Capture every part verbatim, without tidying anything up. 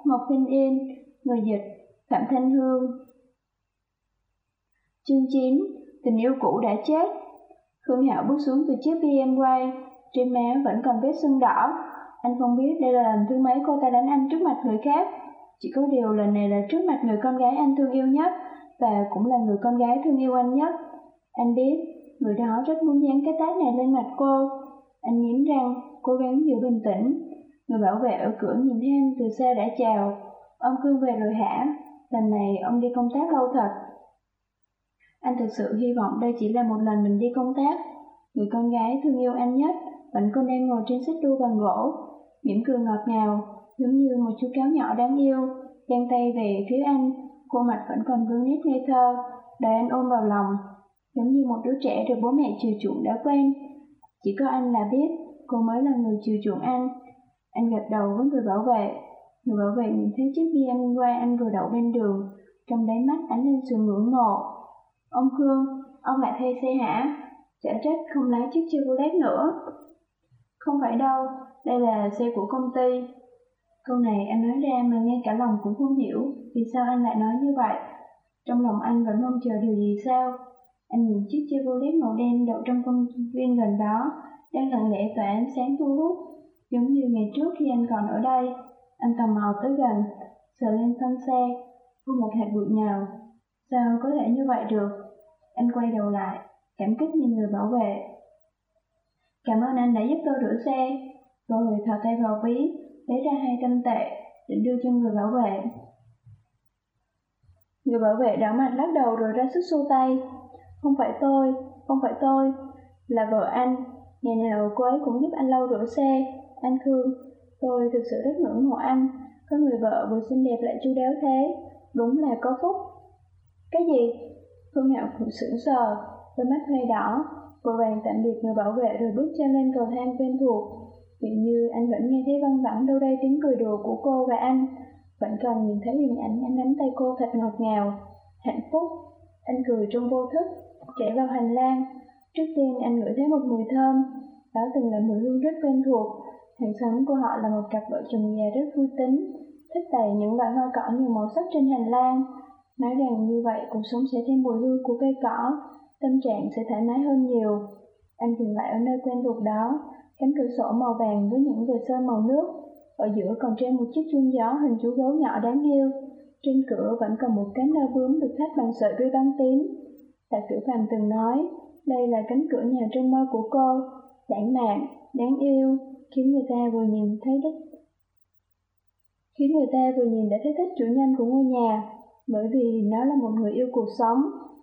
Mộc Kinh Yên. Người dịch Phạm Thanh Hương. Chương chín. Tình yêu cũ đã chết. Khương Hạo bước xuống từ chiếc bê em vê, trên má vẫn còn vết sưng đỏ. Anh không biết đây là lần thứ mấy cô ta đánh anh trước mặt người khác. Chỉ có điều lần này là trước mặt người con gái anh thương yêu nhất, và cũng là người con gái thương yêu anh nhất. Anh biết người đó rất muốn dán cái tát này lên mặt cô. Anh nghiến răng, cố gắng giữ bình tĩnh. Người bảo vệ ở cửa nhìn thấy anh từ xa đã chào. Ông Khương về rồi hả? Lần này ông đi công tác lâu thật. Anh thực sự hy vọng đây chỉ là một lần mình đi công tác. Người con gái thương yêu anh nhất vẫn còn đang ngồi trên xích đu bằng gỗ, mỉm cười ngọt ngào, giống như một chú cáo nhỏ đáng yêu, giang tay về phía anh. Khuôn mặt vẫn còn vương nét ngây thơ, đợi anh ôm vào lòng, giống như một đứa trẻ được bố mẹ chiều chuộng đã quen. Chỉ có anh là biết cô mới là người chiều chuộng anh. Anh gật đầu với người bảo vệ. Người bảo vệ nhìn thấy chiếc bê em vê anh vừa đậu bên đường, trong đáy mắt ánh lên sự ngưỡng mộ. Ông Khương, ông lại thay xe hả? Chả trách không lái chiếc Chevrolet nữa. Không phải đâu, đây là xe của công ty. Câu này anh nói ra mà ngay cả lòng cũng không hiểu vì sao anh lại nói như vậy. Trong lòng anh vẫn mong chờ điều gì sao? Anh nhìn chiếc Chevrolet màu đen đậu trong công viên gần đó, đang lặng lẽ tỏa ánh sáng thu hút, giống như ngày trước khi anh còn ở đây. Anh tò mò tới gần, sờ lên thân xe, không một hạt bụi nào. Sao có thể như vậy được? Anh quay đầu lại, cảm kích nhìn người bảo vệ. Cảm ơn anh đã giúp tôi rửa xe. Rồi thò tay vào ví, lấy ra hai trăm tệ, định đưa cho người bảo vệ. Người bảo vệ đảo mặt lắc đầu rồi ra sức xua tay. Không phải tôi, không phải tôi, là vợ anh. Ngày nào cô ấy cũng giúp anh lau rửa xe. Anh Khương, tôi thực sự rất ngưỡng mộ anh. Có người vợ vừa xinh đẹp lại chu đáo thế, đúng là có phúc. Cái gì? Phương Hạo cũng sững sờ, đôi mắt hơi đỏ, vội vàng tạm biệt người bảo vệ rồi bước chân lên cầu thang quen thuộc. Dường như anh vẫn nghe thấy văng vẳng đâu đây tiếng cười đùa của cô và anh, vẫn còn nhìn thấy hình ảnh anh nắm tay cô thật ngọt ngào, hạnh phúc. Anh cười trong vô thức, chạy vào hành lang. Trước tiên anh ngửi thấy một mùi thơm, đó từng là mùi hương rất quen thuộc. Hàng xóm của họ là một cặp vợ chồng già rất vui tính, thích bày những loại hoa cỏ nhiều màu sắc trên hành lang. Nói rằng như vậy cuộc sống sẽ thêm mùi hương của cây cỏ, tâm trạng sẽ thoải mái hơn nhiều. Anh dừng lại ở nơi quen thuộc đó, cánh cửa sổ màu vàng với những vệt sơn màu nước. Ở giữa còn treo một chiếc chuông gió hình chú gấu nhỏ đáng yêu. Trên cửa vẫn còn một cánh đao bướm được thắt bằng sợi ruy băng tím. Tạ Tiểu Phàm từng nói, đây là cánh cửa nhà trong mơ của cô, lãng mạn, đáng yêu, khiến người ta vừa nhìn thấy thích. Khiến người ta vừa nhìn đã thấy thích chủ nhân của ngôi nhà, bởi vì nó là một người yêu cuộc sống.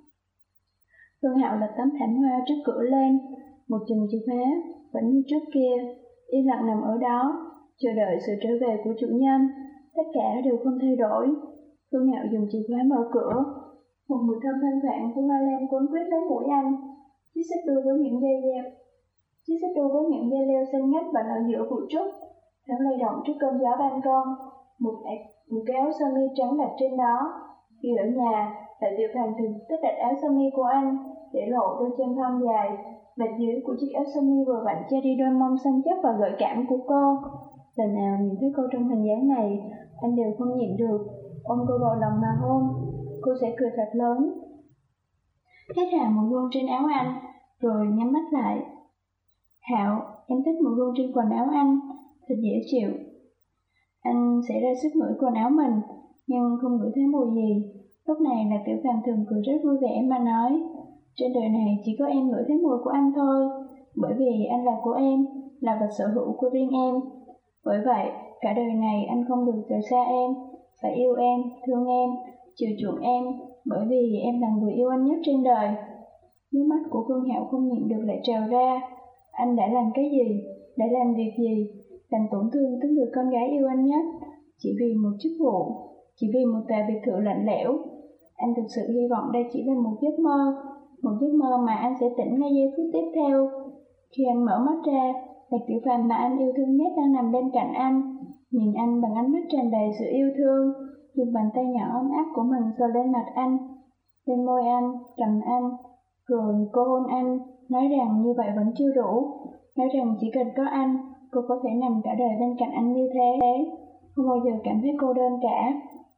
Phương Hạo lật tấm thảm hoa trước cửa lên, một chùm chìa khóa vẫn như trước kia, yên lặng nằm ở đó, chờ đợi sự trở về của chủ nhân. Tất cả đều không thay đổi. Phương Hạo dùng chìa khóa mở cửa, một mùi thơm thoang thoảng của hoa lan cuốn quýt lấy mũi anh. Chiếc xích đu với những dây leo, chiếc xích đu với những dây leo xanh ngắt vẫn ở giữa bụi trúc, nó lay động trước cơn gió ban công. Một, một cái áo sơ mi trắng đặt trên đó. Khi ở nhà, Tạ Tiểu Phàm thường thích đặt áo sơ mi của anh, để lộ đôi chân thon dài. Vạt dưới của chiếc áo sơ mi vừa vặn che đi đôi mông săn chắc và gợi cảm của cô. Lần nào nhìn thấy cô trong hình dáng này, anh đều không nhịn được, ôm cô vào lòng mà hôn. Cô sẽ cười thật lớn, hít hà mùi hương trên áo anh, rồi nhắm mắt lại. Hạo, em thích mùi hương trên quần áo anh, thật dễ chịu. Anh sẽ ra sức ngửi quần áo mình, nhưng không ngửi thấy mùi gì. Lúc này là Tiểu Phàm thường cười rất vui vẻ mà nói, trên đời này chỉ có em ngửi thấy mùi của anh thôi, bởi vì anh là của em, là vật sở hữu của riêng em. Bởi vậy, cả đời này anh không được rời xa em, phải yêu em, thương em, chiều chuộng em, bởi vì em là người yêu anh nhất trên đời. Nước mắt của Phương Hạo không nhịn được lại trào ra. Anh đã làm cái gì, đã làm việc gì, làm tổn thương tới người con gái yêu anh nhất, chỉ vì một chức vụ, chỉ vì một tòa biệt thự lạnh lẽo. Anh thực sự hy vọng đây chỉ là một giấc mơ, một giấc mơ mà anh sẽ tỉnh ngay giây phút tiếp theo. Khi anh mở mắt ra, là Tiểu Phàm mà anh yêu thương nhất đang nằm bên cạnh anh, nhìn anh bằng ánh mắt tràn đầy sự yêu thương, dùng bàn tay nhỏ ấm áp của mình sờ lên mặt anh, lên môi anh, cầm anh, rồi cô hôn anh, nói rằng như vậy vẫn chưa đủ, nói rằng chỉ cần có anh, cô có thể nằm cả đời bên cạnh anh như thế. không bao giờ cảm thấy cô đơn cả.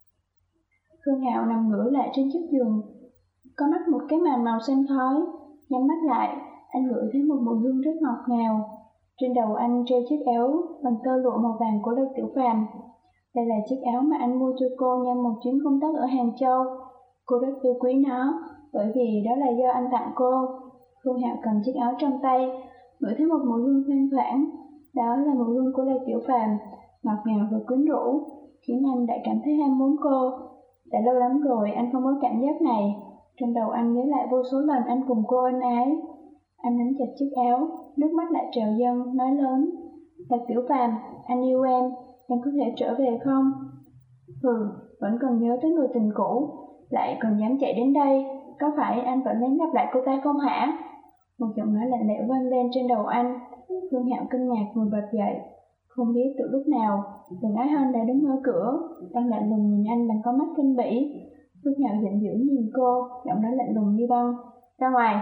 Phương Hạo nằm ngửa lại trên chiếc giường, có mắc một cái màn màu xanh khói. Nhắm mắt lại, anh ngửi thấy một mùi hương rất ngọt ngào. Trên đầu anh treo chiếc áo bằng tơ lụa màu vàng của Lê Tiểu Phàm. Đây là chiếc áo mà anh mua cho cô nhân một chuyến công tác ở Hàng Châu. Cô rất yêu quý nó, bởi vì đó là do anh tặng cô. Phương Hạo cầm chiếc áo trong tay, ngửi thấy một mùi hương thoang thoảng. Đó là mùi hương của Lê Tiểu Phàm, ngọt ngào và quyến rũ, khiến anh đã cảm thấy ham muốn cô. Đã lâu lắm rồi anh không có cảm giác này. Trong đầu anh nhớ lại vô số lần anh cùng cô ân ái. Anh nắm chặt chiếc áo, nước mắt lại trào dâng, nói lớn: Lê Tiểu Phàm, anh yêu em, em có thể trở về không? Hừ, vẫn còn nhớ tới người tình cũ, lại còn dám chạy đến đây, có phải anh vẫn lén gặp lại cô ta không hả? Một giọng nói lạnh lẽo vang lên trên đầu anh. Phương Hạo kinh ngạc ngồi bật dậy. Không biết từ lúc nào, Đường Ái Hân đã đứng ở cửa, đang lạnh lùng nhìn anh bằng con mắt kinh bỉ. Phương Hạo giận dữ nhìn cô, giọng nói lạnh lùng như băng: Ra ngoài!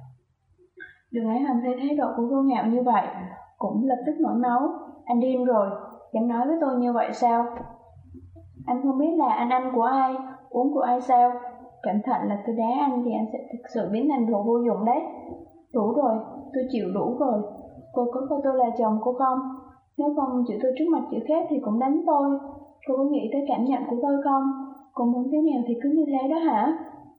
Đường Ái Hân thấy thái độ của Phương Hạo như vậy, cũng lập tức nổi máu. Anh điên rồi, dám nói với tôi như vậy sao? Anh không biết là anh ăn của ai, uống của ai sao? Cẩn thận là tôi đá anh thì anh sẽ thực sự biến thành đồ vô dụng đấy. Đủ rồi, tôi chịu đủ rồi. Cô có coi tôi là chồng cô không? Nếu không chịu tôi trước mặt chữ khác thì cũng đánh tôi. Cô có nghĩ tới cảm nhận của tôi không? Cô muốn thế nào thì cứ như thế đó hả?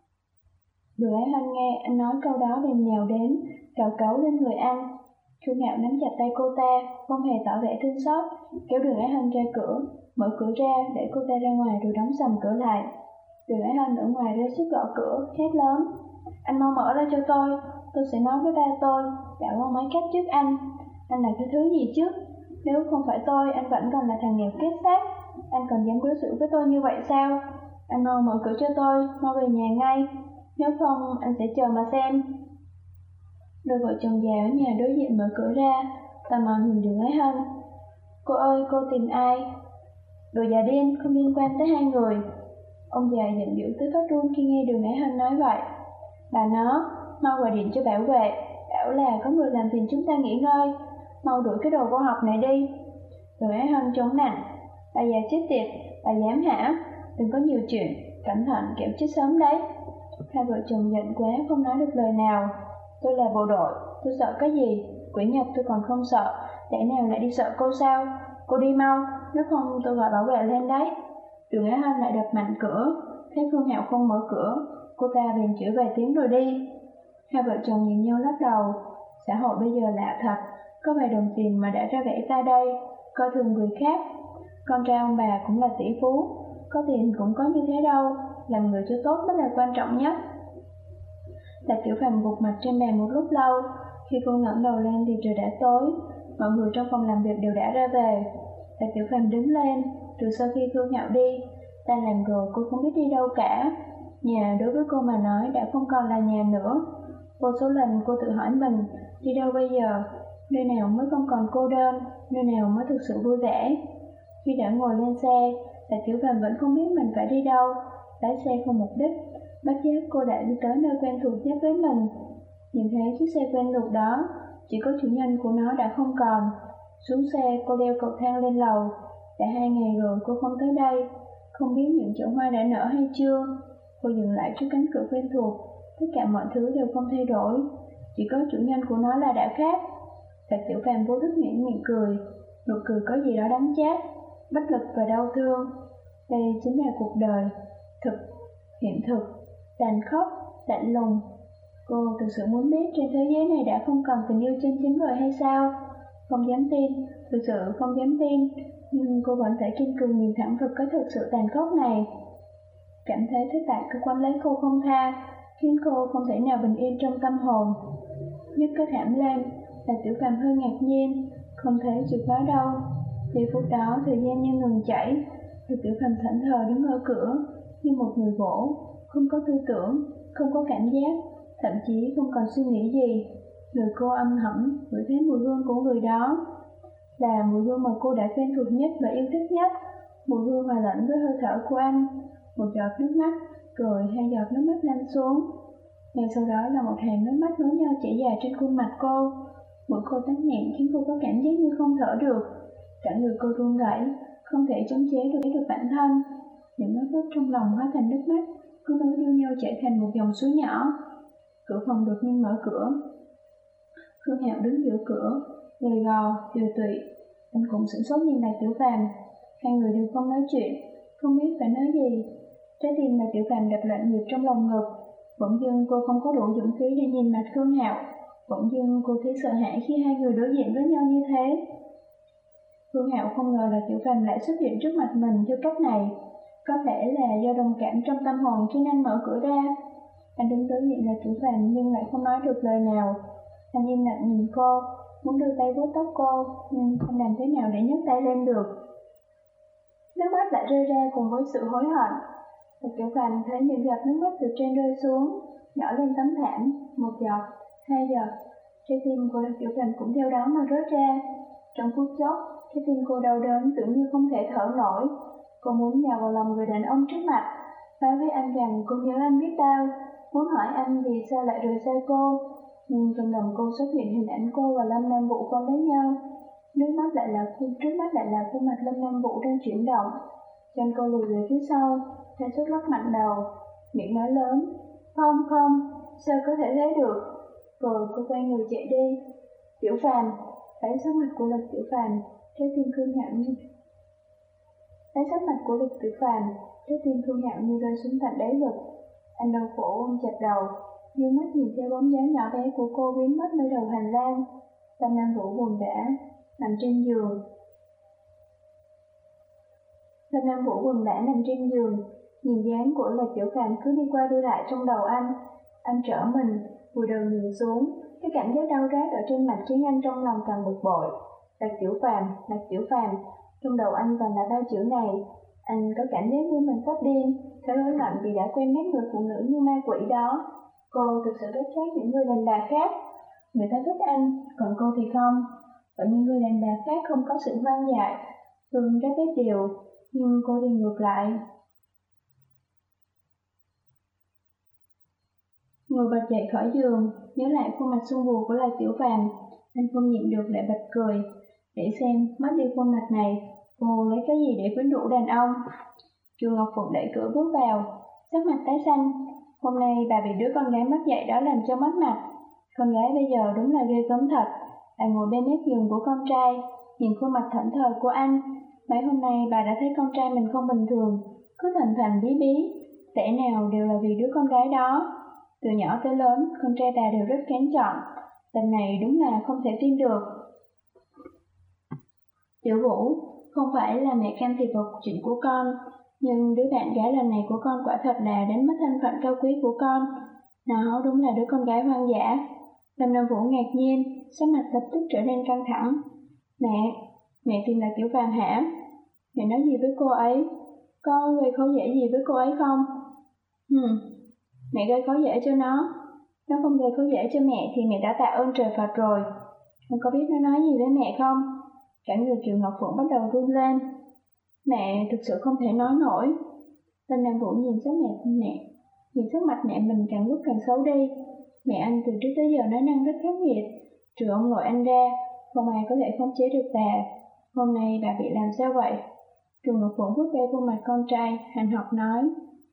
Đường Ái Hân nghe anh nói câu đó bèn nhào đến, cào cấu lên người anh. Chu Ngạo nắm chặt tay cô ta, không hề tỏ vẻ thương xót, kéo Đường Ái Hân ra cửa, mở cửa ra để cô ta ra ngoài rồi đóng sầm cửa lại. Đường Ái Hân ở ngoài ra sức gõ cửa, hét lớn: Anh mau mở ra cho tôi, tôi sẽ nói với ba tôi, bảo ông ấy cách trước anh. Anh là cái thứ gì chứ? Nếu không phải tôi, anh vẫn còn là thằng nghèo kết xác. Anh còn dám đối xử với tôi như vậy sao? Anh mau mở cửa cho tôi, mau về nhà ngay. Nếu không, anh sẽ chờ mà xem. Đôi vợ chồng già ở nhà đối diện mở cửa ra, tò mò nhìn Đường Ái Hân. Cô ơi, cô tìm ai? Đồ già điên, không liên quan tới hai người. Ông già giận dữ tới phát run khi nghe Đường Ái Hân nói vậy. Bà nó, mau gọi điện cho bảo vệ, bảo là có người làm phiền chúng ta nghỉ ngơi. Mau đuổi cái đồ vô học này đi. Đường Ái Hân chống nạnh. Bà già chết tiệt, bà dám hả? Đừng có nhiều chuyện, cẩn thận kẻo chết sớm đấy. Hai vợ chồng giận quá không nói được lời nào. Tôi là bộ đội, tôi sợ cái gì? Quỷ nhập tôi còn không sợ, lẽ nào lại đi sợ cô sao? Cô đi mau, nếu không tôi gọi bảo vệ lên đấy. Đường Ái Hân lại đập mạnh cửa, thấy Phương Hạo không mở cửa, cô ta bèn chửi vài tiếng rồi đi. Hai vợ chồng nhìn nhau lắc đầu. Xã hội bây giờ lạ thật, có vài đồng tiền mà đã ra vẻ ta đây, coi thường người khác. Con trai ông bà cũng là tỷ phú, có tiền cũng có như thế đâu, làm người cho tốt mới là quan trọng nhất. Lạc Tiểu Phàm gục mặt trên bàn một lúc lâu. Khi cô ngẩng đầu lên thì trời đã tối, mọi người trong phòng làm việc đều đã ra về. Lạc Tiểu Phàm đứng lên, từ sau khi Phương Hạo đi, tan làm rồi cô không biết đi đâu cả. Nhà đối với cô mà nói đã không còn là nhà nữa. Vô số lần cô tự hỏi mình, đi đâu bây giờ, nơi nào mới không còn cô đơn, nơi nào mới thực sự vui vẻ. Khi đã ngồi lên xe, Lạc Tiểu Phàm vẫn không biết mình phải đi đâu, lái xe không mục đích. Bất giác cô đã đi tới nơi quen thuộc nhất với mình. Nhìn thấy chiếc xe quen thuộc đó, chỉ có chủ nhân của nó đã không còn. Xuống xe cô leo cầu thang lên lầu. Đã hai ngày rồi cô không tới đây, không biết những chậu hoa đã nở hay chưa. Cô dừng lại trước cánh cửa quen thuộc, tất cả mọi thứ đều không thay đổi, chỉ có chủ nhân của nó là đã khác. Lạc Tiểu Phàm vô thức nhếch miệng cười, nụ cười có gì đó đắng chát, bất lực và đau thương. Đây chính là cuộc đời, thực, hiện thực, tàn khốc, lạnh lùng. Cô thực sự muốn biết trên thế giới này đã không còn tình yêu chân chính rồi hay sao? Không dám tin, thực sự không dám tin, nhưng cô vẫn phải kiên cường nhìn thẳng vào cái thực sự tàn khốc này. Cảm thấy thất bại cứ quấn lấy cô không tha, khiến cô không thể nào bình yên trong tâm hồn. Nhấc cái thảm lên, Lạc Tiểu Phàm hơi ngạc nhiên, không thấy chìa khóa đâu. Giây phút đó thời gian như ngừng chảy. Lạc Tiểu Phàm thẫn thờ đứng ở cửa, như một người gỗ, không có tư tưởng, không có cảm giác, thậm chí không còn suy nghĩ gì. Người cô âm thầm ngửi thấy mùi hương của người đó, là mùi hương mà cô đã quen thuộc nhất và yêu thích nhất, mùi hương hòa lẫn với hơi thở của anh. Một giọt nước mắt, rồi hai giọt nước mắt lăn xuống. Ngay sau đó là một hàng nước mắt nối nhau chảy dài trên khuôn mặt cô. Mũi cô tắc nghẹn khiến cô có cảm giác như không thở được. Cả người cô run rẩy, không thể chống chế được, được bản thân. Những nốt bút trong lòng hóa thành nước mắt, cứ nối đuôi nhau chảy thành một dòng suối nhỏ. Cửa phòng đột nhiên mở cửa. Khương Hạo đứng giữa cửa, gầy gò, tiều tụy. Anh cũng sửng sốt nhìn Lạc Tiểu Phàm. Hai người đều không nói chuyện, không biết phải nói gì. Trái tim Lạc Tiểu Phàm đập loạn nhịp trong lòng ngực. Bỗng dưng cô không có đủ dũng khí để nhìn mặt Khương Hạo. Bỗng dưng cô thấy sợ hãi khi hai người đối diện với nhau như thế. Khương Hạo không ngờ Lạc Tiểu Phàm lại xuất hiện trước mặt mình theo cách này. Có thể là do đồng cảm trong tâm hồn khiến anh mở cửa ra. Anh đứng đối diện Lạc Tiểu Phàm nhưng lại không nói được lời nào. Anh im lặng nhìn cô, muốn đưa tay vuốt tóc cô, nhưng không làm thế nào để nhấc tay lên được. Nước mắt lại rơi ra cùng với sự hối hận. Lạc Tiểu Phàm thấy những giọt nước mắt từ trên rơi xuống, nhỏ lên tấm thảm, một giọt, hai giọt. Trái tim của Lạc Tiểu Phàm cũng theo đó mà rớt ra. Trong phút chốc, trái tim cô đau đớn tưởng như không thể thở nổi. Cô muốn nhào vào lòng người đàn ông trước mặt, nói với anh rằng cô nhớ anh biết bao, muốn hỏi anh vì sao lại rời xa cô. Nhưng trong lòng cô xuất hiện hình ảnh cô và Lâm Nam Vũ quen với nhau. Nước mắt lại là khuôn trước mắt lại là khuôn mặt Lâm Nam Vũ đang chuyển động. Chân cô lùi về phía sau, theo sức lắc mạnh đầu, miệng nói lớn, không không, sao có thể thế được. Rồi cô quay người chạy đi. Tiểu Phàm, thấy sắc mặt của Lạc Tiểu Phàm, trái tim Khương Hạo như thấy sắc mặt của Lạc Tiểu Phàm, trái tim Khương Hạo như rơi xuống tận đáy vực. Anh đau khổ ôm chặt đầu, dương mắt nhìn theo bóng dáng nhỏ bé của cô biến mất nơi đầu hành lang. Lâm Nam Vũ buồn bã nằm trên giường. Lâm Nam Vũ buồn bã nằm trên giường, nhìn dáng của Lạc Tiểu Phàm cứ đi qua đi lại trong đầu anh. Anh trở mình, vùi đầu nhìn xuống, cái cảm giác đau rát ở trên mặt khiến anh trong lòng càng bực bội. Lạc Tiểu Phàm, Lạc Tiểu Phàm, trong đầu anh toàn là ba chữ này. Anh có cảm giác như mình sắp điên, thấy hối hận vì đã quen biết người phụ nữ như ma quỷ đó. Cô thực sự rất khác những người đàn bà khác. Người ta thích anh, còn cô thì không. Ở những người đàn bà khác không có sự hoang dại, thường rất biết điều, nhưng cô thì ngược lại. Người bật dậy khỏi giường, nhớ lại khuôn mặt sưng vù của Lạc Tiểu Phàm, anh không nhịn được lại bật cười. Để xem, mất đi khuôn mặt này, cô lấy cái gì để quyến rũ đàn ông? Chu Ngọc Phụng đẩy cửa bước vào, sắc mặt tái xanh. Hôm nay bà bị đứa con gái mất dạy đó làm cho mất mặt. Con gái bây giờ đúng là ghê gớm thật. Bà ngồi bên mép giường của con trai, nhìn khuôn mặt thẫn thờ của anh. Mấy hôm nay bà đã thấy con trai mình không bình thường, cứ thần thần bí bí, lẽ nào đều là vì đứa con gái đó. Từ nhỏ tới lớn, con trai bà đều rất kén chọn. Lần này đúng là không thể tin được. Tiểu Vũ, không phải là mẹ can thiệp vào chuyện của con, nhưng đứa bạn gái lần này của con quả thật là đánh mất thân phận cao quý của con. Nó đúng là đứa con gái hoang dã. Lâm Nam Vũ ngạc nhiên, sắc mặt lập tức trở nên căng thẳng. Mẹ, mẹ tìm Lạc Tiểu Phàm hả? Mẹ nói gì với cô ấy? Có gây khó dễ gì với cô ấy không? Hừm, mẹ gây khó dễ cho nó. Nó không gây khó dễ cho mẹ thì mẹ đã tạ ơn trời Phật rồi. Con có biết nó nói gì với mẹ không? Cả người Kiều Ngọc Phượng bắt đầu run lên. Mẹ thực sự không thể nói nổi. Lâm Nam Vũ nhìn sắc mẹ mẹ, nhìn sắc mặt mẹ mình càng lúc càng xấu đi. Mẹ anh từ trước tới giờ nói năng rất khắc nghiệt, trừ ông nội anh ra, không ai có thể khống chế được bà. Hôm nay bà bị làm sao vậy? Kiều Ngọc Phượng vuốt ve khuôn mặt con trai, hành học nói.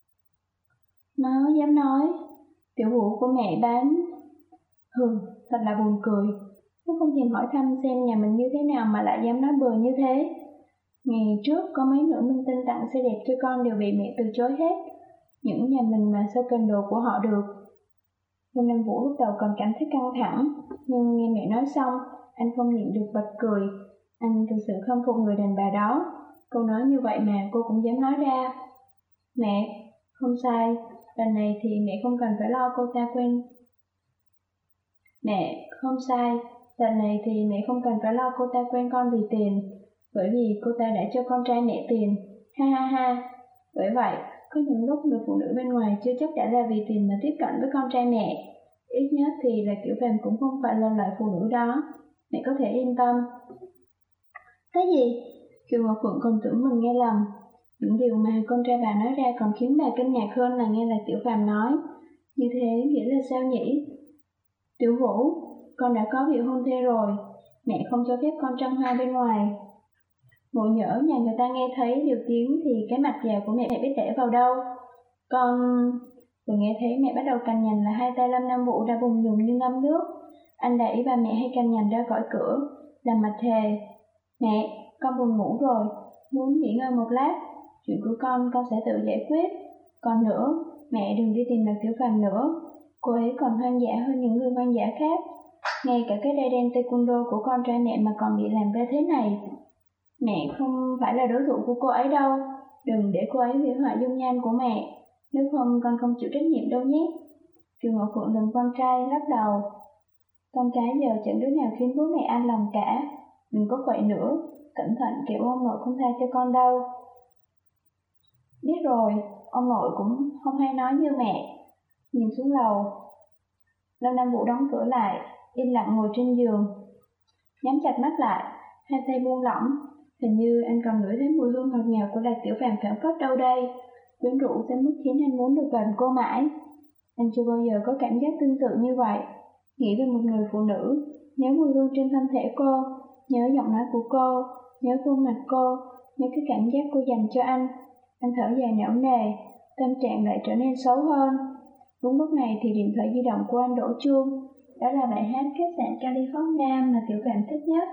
Nó dám nói, tiểu Vũ của mẹ bán. Hừ, thật là buồn cười. Nó không thèm hỏi thăm xem nhà mình như thế nào mà lại dám nói bừa như thế. Ngày trước có mấy nữ minh tinh tặng xe đẹp cho con đều bị mẹ từ chối hết. Những nhà mình mà sao cần đồ của họ được. Lâm Nam Vũ lúc đầu còn cảm thấy căng thẳng, nhưng nghe mẹ nói xong, anh không nhịn được bật cười. Anh thực sự khâm phục người đàn bà đó. Câu nói như vậy mà cô cũng dám nói ra. Mẹ, không sai, lần này thì mẹ không cần phải lo cô ta quen. Mẹ, không sai, lần này thì mẹ không cần phải lo cô ta quen con vì tiền, bởi vì cô ta đã cho con trai mẹ tiền. Ha ha ha. Bởi vậy, có những lúc người phụ nữ bên ngoài chưa chắc đã là vì tiền mà tiếp cận với con trai mẹ. Ít nhất thì là Tiểu Phàm cũng không phải là loại phụ nữ đó. Mẹ có thể yên tâm. Cái gì? Kiều Ngọc Phượng còn tưởng mình nghe lầm. Những điều mà con trai bà nói ra còn khiến bà kinh ngạc hơn là nghe là Tiểu Phàm nói. Như thế nghĩa là sao nhỉ? Tiểu Vũ, con đã có vị hôn thê rồi. Mẹ không cho phép con trăng hoa bên ngoài. Ngộ nhỡ nhà người ta nghe thấy điều tiếng thì cái mặt già của mẹ biết để vào đâu. Con... Vừa nghe thấy mẹ bắt đầu cằn nhằn là hai tay Lâm Nam Vũ đã bùng nhùng như ngâm nước. Anh đẩy ba mẹ hay cằn nhằn ra khỏi cửa, làm mặt thề. Mẹ, con buồn ngủ rồi, muốn nghỉ ngơi một lát. Chuyện của con, con sẽ tự giải quyết. Còn nữa, mẹ đừng đi tìm Lạc Tiểu Phàm nữa. Cô ấy còn hoang dã hơn những người hoang dã khác. Ngay cả cái đai đen taekwondo của con trai mẹ mà còn bị làm ra thế này. Mẹ không phải là đối thủ của cô ấy đâu. Đừng để cô ấy hủy hoại dung nhan của mẹ. Nếu không con không chịu trách nhiệm đâu nhé. Kiều Ngọc Phượng đừng con trai lắc đầu. Con cái giờ chẳng đứa nào khiến bố mẹ an lòng cả. Đừng có quậy nữa. Cẩn thận kẻo ông nội không tha cho con đâu. Biết rồi, ông nội cũng không hay nói như mẹ. Nhìn xuống lầu. Lâm Nam Vũ đóng cửa lại, im lặng ngồi trên giường, nhắm chặt mắt lại, hai tay buông lỏng. Hình như anh còn ngửi thấy mùi hương ngọt ngào của Lạc Tiểu Phàm phảng phất đâu đây, quyến rũ tới mức khiến anh muốn được gần cô mãi. Anh chưa bao giờ có cảm giác tương tự như vậy. Nghĩ về một người phụ nữ, nhớ mùi hương trên thân thể cô, nhớ giọng nói của cô, nhớ khuôn mặt cô, nhớ cái cảm giác cô dành cho anh. Anh thở dài não nề, tâm trạng lại trở nên xấu hơn. Đúng lúc này thì điện thoại di động của anh đổ chuông. Đó là bài hát Khách sạn California mà Tiểu Phàm thích nhất.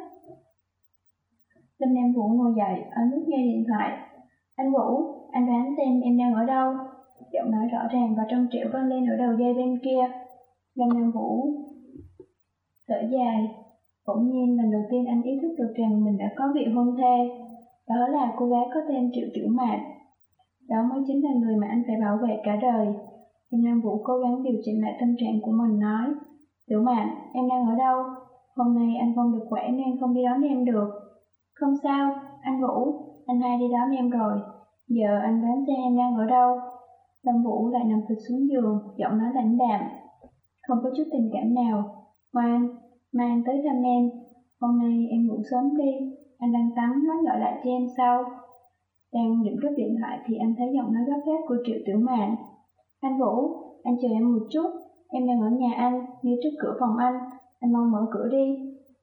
Lâm Nam Vũ ngồi dậy, ở nút nghe điện thoại. Anh Vũ, anh đoán xem em đang ở đâu? Giọng nói rõ ràng và trong trẻo vang lên ở đầu dây bên kia. Lâm Nam Vũ thở dài. Bỗng nhiên lần đầu tiên anh ý thức được rằng mình đã có vị hôn thê. Đó là cô gái có tên Triệu Tiểu Mạn. Đó mới chính là người mà anh phải bảo vệ cả đời. Lâm Nam Vũ cố gắng điều chỉnh lại tâm trạng của mình nói. Tiểu Mạn, em đang ở đâu? Hôm nay anh không được khỏe nên không đi đón em được. Không sao, anh Vũ, anh hai đi đón em rồi. Giờ anh đoán xem em đang ở đâu? Lâm Vũ lại nằm phịch xuống giường, giọng nói lãnh đạm, không có chút tình cảm nào. Ngoan, mai anh tới thăm em. Hôm nay em ngủ sớm đi, anh đang tắm, nói gọi lại cho em sau. Đang định cúp điện thoại thì anh thấy giọng nói gấp gáp của Triệu Tiểu Mạn. Anh Vũ, anh chờ em một chút, em đang ở nhà anh, ngay trước cửa phòng anh, anh mau mở cửa đi.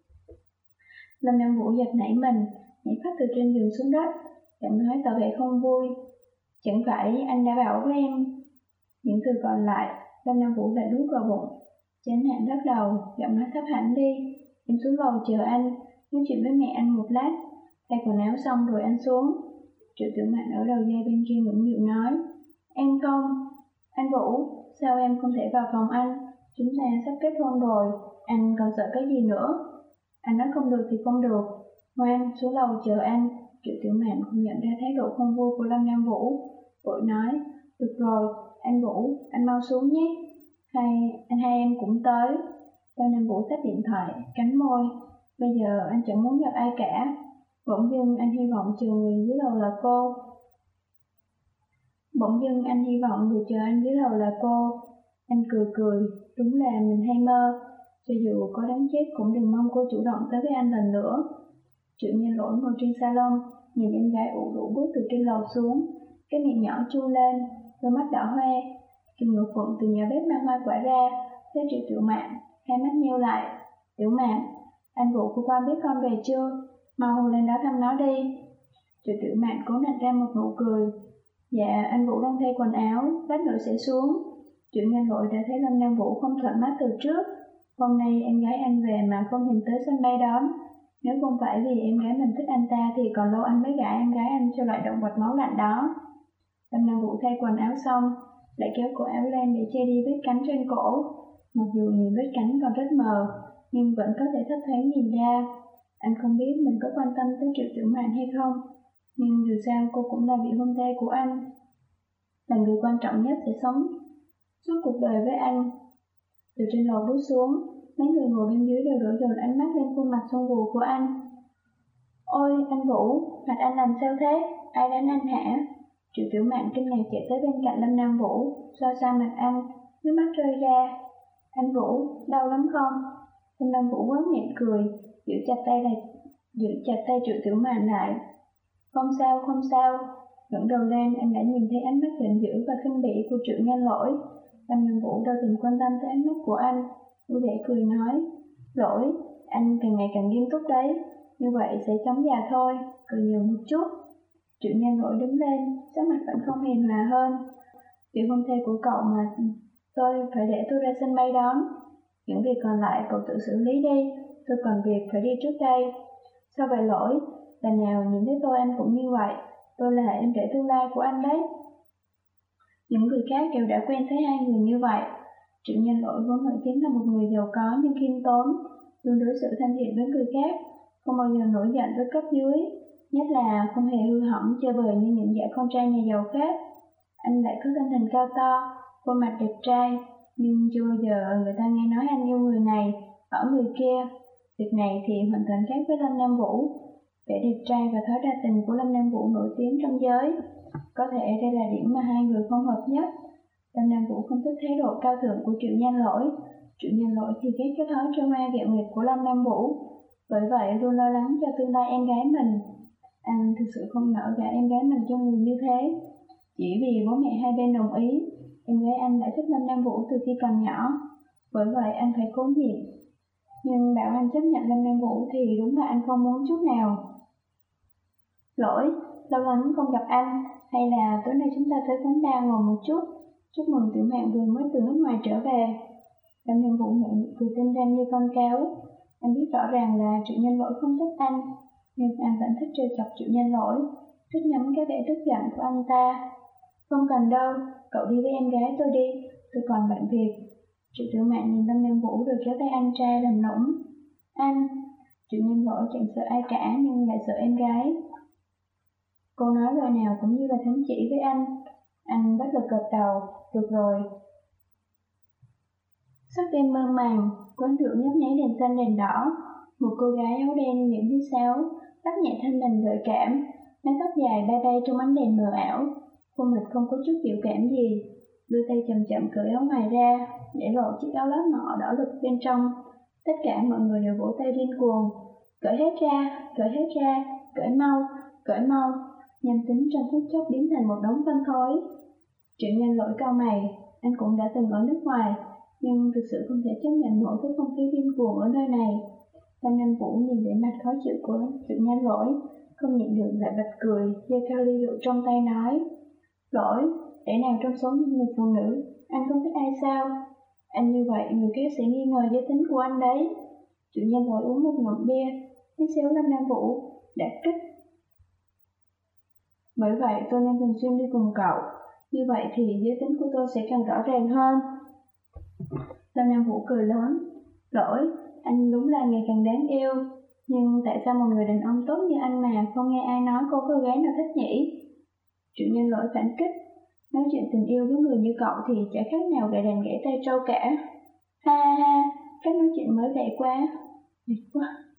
Lâm Nam Vũ giật nảy mình, nhảy phát từ trên giường xuống đất, giọng nói tỏ vẻ không vui. Chẳng phải anh đã bảo với em? Những từ còn lại, Lâm Nam Vũ lại nuốt vào bụng, chán nản lắc đầu, giọng nói thấp hẳn đi. Em xuống lầu chờ anh, nói chuyện với mẹ anh một lát, thay quần áo xong rồi anh xuống. Triệu Tiểu Mạn ở đầu dây bên kia ngưỡng nghịu nói. Em không, anh Vũ, sao em không thể vào phòng anh? Chúng ta sắp kết hôn rồi, anh còn sợ cái gì nữa? Anh nói không được thì không được. Ngoan, xuống lầu chờ anh. Triệu Tiểu Mạn không nhận ra thái độ không vui của Lâm Nam Vũ, vội nói. Được rồi, anh Vũ, anh mau xuống nhé. Hay, anh hai em cũng tới. Lâm Nam Vũ tắt điện thoại, cắn môi. Bây giờ anh chẳng muốn gặp ai cả. Bỗng dưng anh hy vọng chờ người dưới lầu là cô. Bỗng dưng anh hy vọng người chờ anh dưới lầu là cô. Anh cười cười, đúng là mình hay mơ. Cho dù có đánh chết cũng đừng mong cô chủ động tới với anh lần nữa. Triệu Nhân Lỗi ngồi trên salon, nhìn em gái ủ rũ bước từ trên lầu xuống, cái miệng nhỏ chu lên, đôi mắt đỏ hoe. Kiều Ngọc Phượng từ nhà bếp mang hoa quả ra, thấy Triệu Tiểu Mạn, hai mắt nheo lại. Tiểu Mạn, anh Vũ của con biết con về chưa? Mau hô lên đó thăm nó đi. Triệu Tiểu Mạn cố nặn ra một nụ cười. Dạ, anh Vũ đang thay quần áo, lát nữa sẽ xuống. Triệu Nhân Lỗi đã thấy Lâm Nam Vũ không thuận mắt từ trước. Hôm nay em gái anh về mà không nhìn tới sân bay đón. Nếu không phải vì em gái mình thích anh ta thì còn lâu anh mới gả em gái anh cho loại động vật máu lạnh đó. Lâm Nam Vũ thay quần áo xong, lại kéo cổ áo lên để che đi vết cắn trên cổ. Mặc dù nhìn vết cắn còn rất mờ, nhưng vẫn có thể thấp thoáng nhìn ra. Anh không biết mình có quan tâm tới Triệu Tiểu Mạn hay không, nhưng dù sao cô cũng là vị hôn thê của anh, là người quan trọng nhất sẽ sống suốt cuộc đời với anh. Từ trên lầu bước xuống, mấy người ngồi bên dưới đều đổ dồn ánh mắt lên khuôn mặt sưng vù của anh. Ôi, anh Vũ, mặt anh làm sao thế? Ai đánh anh hả? Triệu Tiểu Mạn kinh ngạc chạy tới bên cạnh Lâm Nam Vũ, xoa xoa mặt anh, nước mắt rơi ra. Anh Vũ, đau lắm không? Lâm Nam Vũ quát miệng cười, giữ chặt tay lại, giữ chặt tay Triệu Tiểu Mạn lại. Không sao, không sao. Ngẩng đầu lên, anh đã nhìn thấy ánh mắt giận dữ và khinh bỉ của Triệu Nhân Lỗi. Lâm Nam Vũ đâu từng quan tâm tới ánh mắt của anh, vui vẻ cười nói. Lỗi, anh càng ngày càng nghiêm túc đấy. như vậy sẽ chống già thôi, cười nhiều một chút. Triệu Nhân Lỗi đứng lên, sắc mặt vẫn không hiền hòa hơn. Việc hôn thê của cậu mà tôi phải để tôi ra sân bay đón. Những việc còn lại cậu tự xử lý đi, tôi còn việc phải đi trước đây. Sao vậy Lỗi? Lần nào nhìn thấy tôi anh cũng như vậy, tôi là em rể tương lai của anh đấy. Những người khác đều đã quen thấy hai người như vậy. Triệu Nhân Lỗi vốn nổi tiếng là một người giàu có nhưng khiêm tốn, luôn đối xử thân thiện với người khác, không bao giờ nổi giận với cấp dưới, nhất là không hề hư hỏng chơi bời như những gã con trai nhà giàu khác. Anh lại có thân hình cao to, khuôn mặt đẹp trai, nhưng chưa bao giờ người ta nghe nói anh yêu người này, ở người kia. Việc này thì hoàn toàn khác với Lâm Nam Vũ. Vẻ đẹp trai và thói đa tình của Lâm Nam Vũ nổi tiếng trong giới. Có thể đây là điểm mà hai người không hợp nhất. Lâm Nam Vũ không thích thái độ cao thượng của Triệu Nhân Lỗi. Triệu Nhân Lỗi thì ghét cái thói trêu ma ghẹo nghịch của Lâm Nam Vũ. Bởi vậy luôn lo lắng cho tương lai em gái mình. Anh thực sự không nỡ gả em gái mình cho người như thế. Chỉ vì bố mẹ hai bên đồng ý, em gái anh đã thích Lâm Nam Vũ từ khi còn nhỏ. Bởi vậy anh phải cố nhịn. Nhưng bảo anh chấp nhận Lâm Nam Vũ thì đúng là anh không muốn chút nào. Lỗi, lâu lắm không gặp anh, hay là tối nay chúng ta tới quán bar ngồi một chút. Chúc mừng Tiểu Mạn vừa mới từ nước ngoài trở về. Lâm Nam Vũ nở nụ cười tinh ranh như con cáo. Anh biết rõ ràng là Triệu Nhân Lỗi không thích anh, nhưng anh vẫn thích trêu chọc Triệu Nhân Lỗi, thích nhắm cái vẻ tức giận của anh ta. Không cần đâu, cậu đi với em gái tôi đi, tôi còn bận việc. Triệu Tiểu Mạn nhìn Lâm Nam Vũ rồi kéo tay anh trai làm nũng. Anh, Triệu Nhân Lỗi chẳng sợ ai cả nhưng lại sợ em gái. Cô nói lời nào cũng như là thánh chỉ với anh. Anh bất lực gật đầu, được rồi. Sắc đêm mơ màng, quán rượu nhấp nháy đèn xanh đèn đỏ. Một cô gái áo đen những chiếc sáo, tóc nhẹ thân mình gợi cảm, mái tóc dài bay bay trong ánh đèn mờ ảo. Khuôn mặt không có chút biểu cảm gì, đưa tay chậm chậm cởi áo ngoài ra, để lộ chiếc áo lót ngọ đỏ lực bên trong. Tất cả mọi người đều vỗ tay điên cuồng. Cởi hết ra, cởi hết ra, cởi mau, cởi mau. Nhanh tính trong phút chốc biến thành một đống phân khối. Triệu Nhân Lỗi cau mày, anh cũng đã từng ở nước ngoài, nhưng thực sự không thể chấp nhận nổi cái không khí điên cuồng ở nơi này. Lâm Nam Vũ nhìn vẻ mặt khó chịu của Triệu Nhân Lỗi, không nhịn được lại bật cười, giơ cao ly rượu trong tay nói: Lỗi, để nào trong số những người phụ nữ, anh không thích ai sao? Anh như vậy, người khác sẽ nghi ngờ giới tính của anh đấy. Triệu Nhân Lỗi uống một ngụm bia, thấy xéo Lâm Nam Vũ, đã kích. Bởi vậy tôi nên thường xuyên đi cùng cậu, như vậy thì giới tính của tôi sẽ càng rõ ràng hơn. Lâm Nam Vũ cười lớn: Lỗi, anh đúng là ngày càng đáng yêu, nhưng tại sao một người đàn ông tốt như anh mà không nghe ai nói cô cô gái nào thích nhỉ? Triệu Nhân Lỗi phản kích: Nói chuyện tình yêu với người như cậu thì chả khác nào gậy đàn gãy tay trâu cả. Ha ha, cách nói chuyện mới lạ quá, mệt quá.